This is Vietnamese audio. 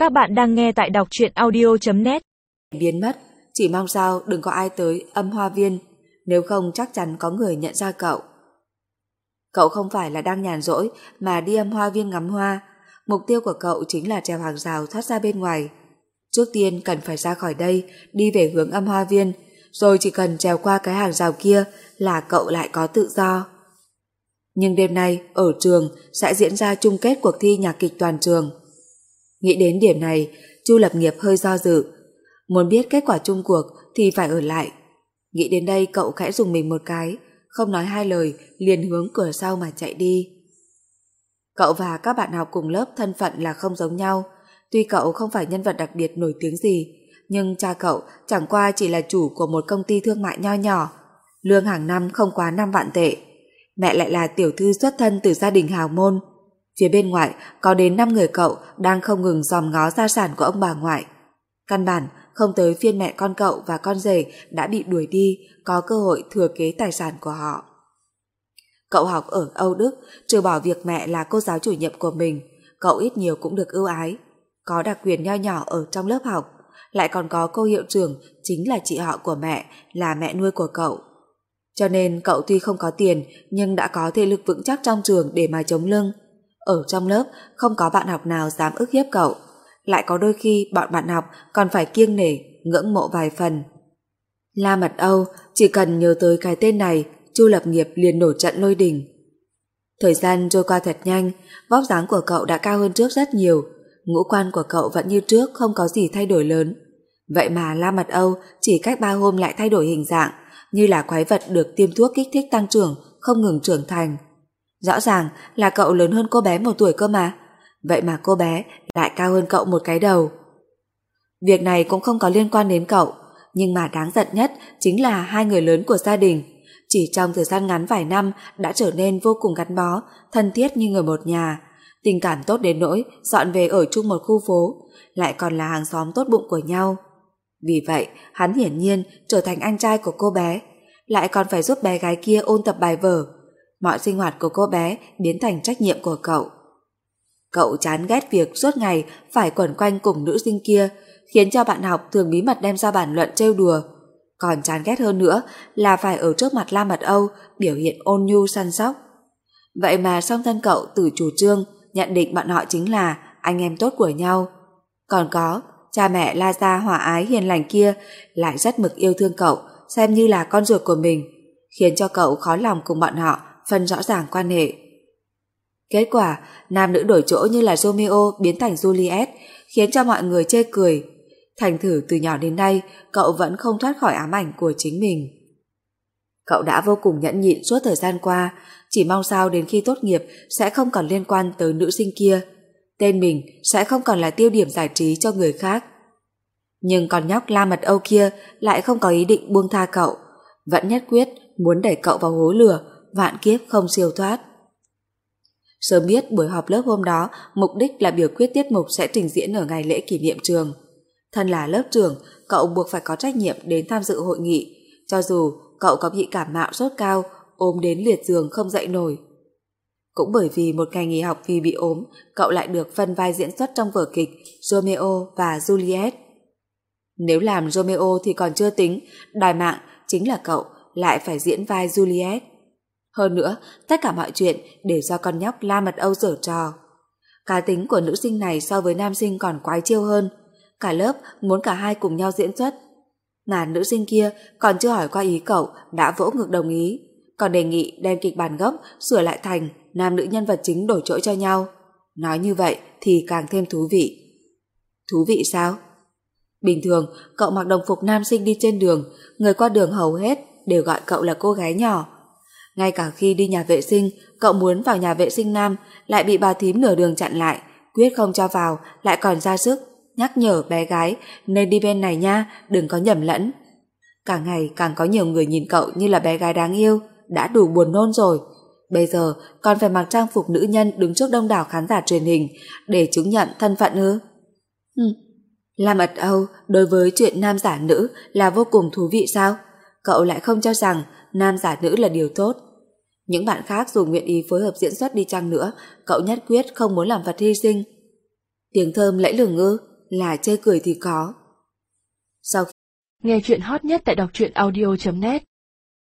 Các bạn đang nghe tại đọc truyện audio.net. Biến mất, chỉ mong sao đừng có ai tới Âm Hoa Viên, nếu không chắc chắn có người nhận ra cậu. Cậu không phải là đang nhàn rỗi mà đi Âm Hoa Viên ngắm hoa, mục tiêu của cậu chính là trèo hàng rào thoát ra bên ngoài. Trước tiên cần phải ra khỏi đây, đi về hướng Âm Hoa Viên, rồi chỉ cần trèo qua cái hàng rào kia là cậu lại có tự do. Nhưng đêm nay ở trường sẽ diễn ra chung kết cuộc thi nhạc kịch toàn trường. Nghĩ đến điểm này, Chu Lập Nghiệp hơi do dự. Muốn biết kết quả chung cuộc thì phải ở lại. Nghĩ đến đây cậu khẽ rùng mình một cái, không nói hai lời liền hướng cửa sau mà chạy đi. Cậu và các bạn học cùng lớp thân phận là không giống nhau. Tuy cậu không phải nhân vật đặc biệt nổi tiếng gì, nhưng cha cậu chẳng qua chỉ là chủ của một công ty thương mại nho nhỏ, lương hàng năm không quá 5 vạn tệ. Mẹ lại là tiểu thư xuất thân từ gia đình hào môn. Phía bên ngoại có đến 5 người cậu đang không ngừng dòm ngó gia sản của ông bà ngoại. Căn bản không tới phiên mẹ con cậu và con rể đã bị đuổi đi, có cơ hội thừa kế tài sản của họ. Cậu học ở Âu Đức, trừ bỏ việc mẹ là cô giáo chủ nhiệm của mình, cậu ít nhiều cũng được ưu ái. Có đặc quyền nho nhỏ ở trong lớp học, lại còn có cô hiệu trưởng chính là chị họ của mẹ, là mẹ nuôi của cậu. Cho nên cậu tuy không có tiền nhưng đã có thể lực vững chắc trong trường để mà chống lưng. Ở trong lớp không có bạn học nào dám ức hiếp cậu, lại có đôi khi bọn bạn học còn phải kiêng nể, ngưỡng mộ vài phần. La Mật Âu, chỉ cần nhớ tới cái tên này, Chu Lập Nghiệp liền nổi trận lôi đình. Thời gian trôi qua thật nhanh, vóc dáng của cậu đã cao hơn trước rất nhiều, ngũ quan của cậu vẫn như trước, không có gì thay đổi lớn. Vậy mà La Mật Âu chỉ cách 3 hôm lại thay đổi hình dạng, như là quái vật được tiêm thuốc kích thích tăng trưởng, không ngừng trưởng thành. Rõ ràng là cậu lớn hơn cô bé 1 tuổi cơ mà, vậy mà cô bé lại cao hơn cậu 1 cái đầu. Việc này cũng không có liên quan đến cậu, nhưng mà đáng giận nhất chính là 2 người lớn của gia đình. Chỉ trong thời gian ngắn vài năm đã trở nên vô cùng gắn bó, thân thiết như người một nhà, tình cảm tốt đến nỗi dọn về ở chung một khu phố, lại còn là hàng xóm tốt bụng của nhau. Vì vậy, hắn hiển nhiên trở thành anh trai của cô bé, lại còn phải giúp bé gái kia ôn tập bài vở. Mọi sinh hoạt của cô bé biến thành trách nhiệm của cậu. Cậu chán ghét việc suốt ngày phải quẩn quanh cùng nữ sinh kia, khiến cho bạn học thường bí mật đem ra bàn luận trêu đùa. Còn chán ghét hơn nữa là phải ở trước mặt La Mật Âu biểu hiện ôn nhu săn sóc. Vậy mà song thân cậu từ chủ trương nhận định bọn họ chính là anh em tốt của nhau. Còn có cha mẹ La gia hòa ái hiền lành kia lại rất mực yêu thương cậu, xem như là con ruột của mình, khiến cho cậu khó lòng cùng bọn họ phân rõ ràng quan hệ. Kết quả, nam nữ đổi chỗ như là Romeo biến thành Juliet, khiến cho mọi người chê cười. Thành thử từ nhỏ đến nay, cậu vẫn không thoát khỏi ám ảnh của chính mình. Cậu đã vô cùng nhẫn nhịn suốt thời gian qua, chỉ mong sao đến khi tốt nghiệp sẽ không còn liên quan tới nữ sinh kia. Tên mình sẽ không còn là tiêu điểm giải trí cho người khác. Nhưng con nhóc La Mật Âu kia lại không có ý định buông tha cậu, vẫn nhất quyết muốn đẩy cậu vào hố lửa, vạn kiếp không siêu thoát. Sớm biết buổi họp lớp hôm đó mục đích là biểu quyết tiết mục sẽ trình diễn ở ngày lễ kỷ niệm trường. Thân là lớp trưởng, cậu buộc phải có trách nhiệm đến tham dự hội nghị, cho dù cậu có bị cảm mạo sốt cao, ốm đến liệt giường không dậy nổi. Cũng bởi vì một ngày nghỉ học vì bị ốm, cậu lại được phân vai diễn xuất trong vở kịch Romeo và Juliet. Nếu làm Romeo thì còn chưa tính, đòi mạng chính là cậu lại phải diễn vai Juliet. Hơn nữa, tất cả mọi chuyện đều do con nhóc La Mật Âu giở trò. Cá tính của nữ sinh này so với nam sinh còn quái chiêu hơn. Cả lớp muốn cả hai cùng nhau diễn xuất. Mà nữ sinh kia còn chưa hỏi qua ý cậu đã vỗ ngực đồng ý, còn đề nghị đem kịch bản gốc sửa lại thành nam nữ nhân vật chính đổi chỗ cho nhau. Nói như vậy thì càng thêm thú vị. Thú vị sao? Bình thường cậu mặc đồng phục nam sinh đi trên đường, người qua đường hầu hết đều gọi cậu là cô gái nhỏ. Ngay cả khi đi nhà vệ sinh, cậu muốn vào nhà vệ sinh nam lại bị bà thím nửa đường chặn lại, quyết không cho vào, lại còn ra sức nhắc nhở bé gái nên đi bên này nha, đừng có nhầm lẫn. Càng ngày càng có nhiều người nhìn cậu như là bé gái đáng yêu, đã đủ buồn nôn rồi. Bây giờ còn phải mặc trang phục nữ nhân đứng trước đông đảo khán giả truyền hình để chứng nhận thân phận ư? La Mật Âu đối với chuyện nam giả nữ là vô cùng thú vị sao? Cậu lại không cho rằng nam giả nữ là điều tốt. Những bạn khác dù nguyện ý phối hợp diễn xuất đi chăng nữa, cậu nhất quyết không muốn làm vật hy sinh. Tiếng thơm lẫy lừng ư? là chê cười thì có. Sau khi Nghe chuyện hot nhất tại đọc truyện audio.net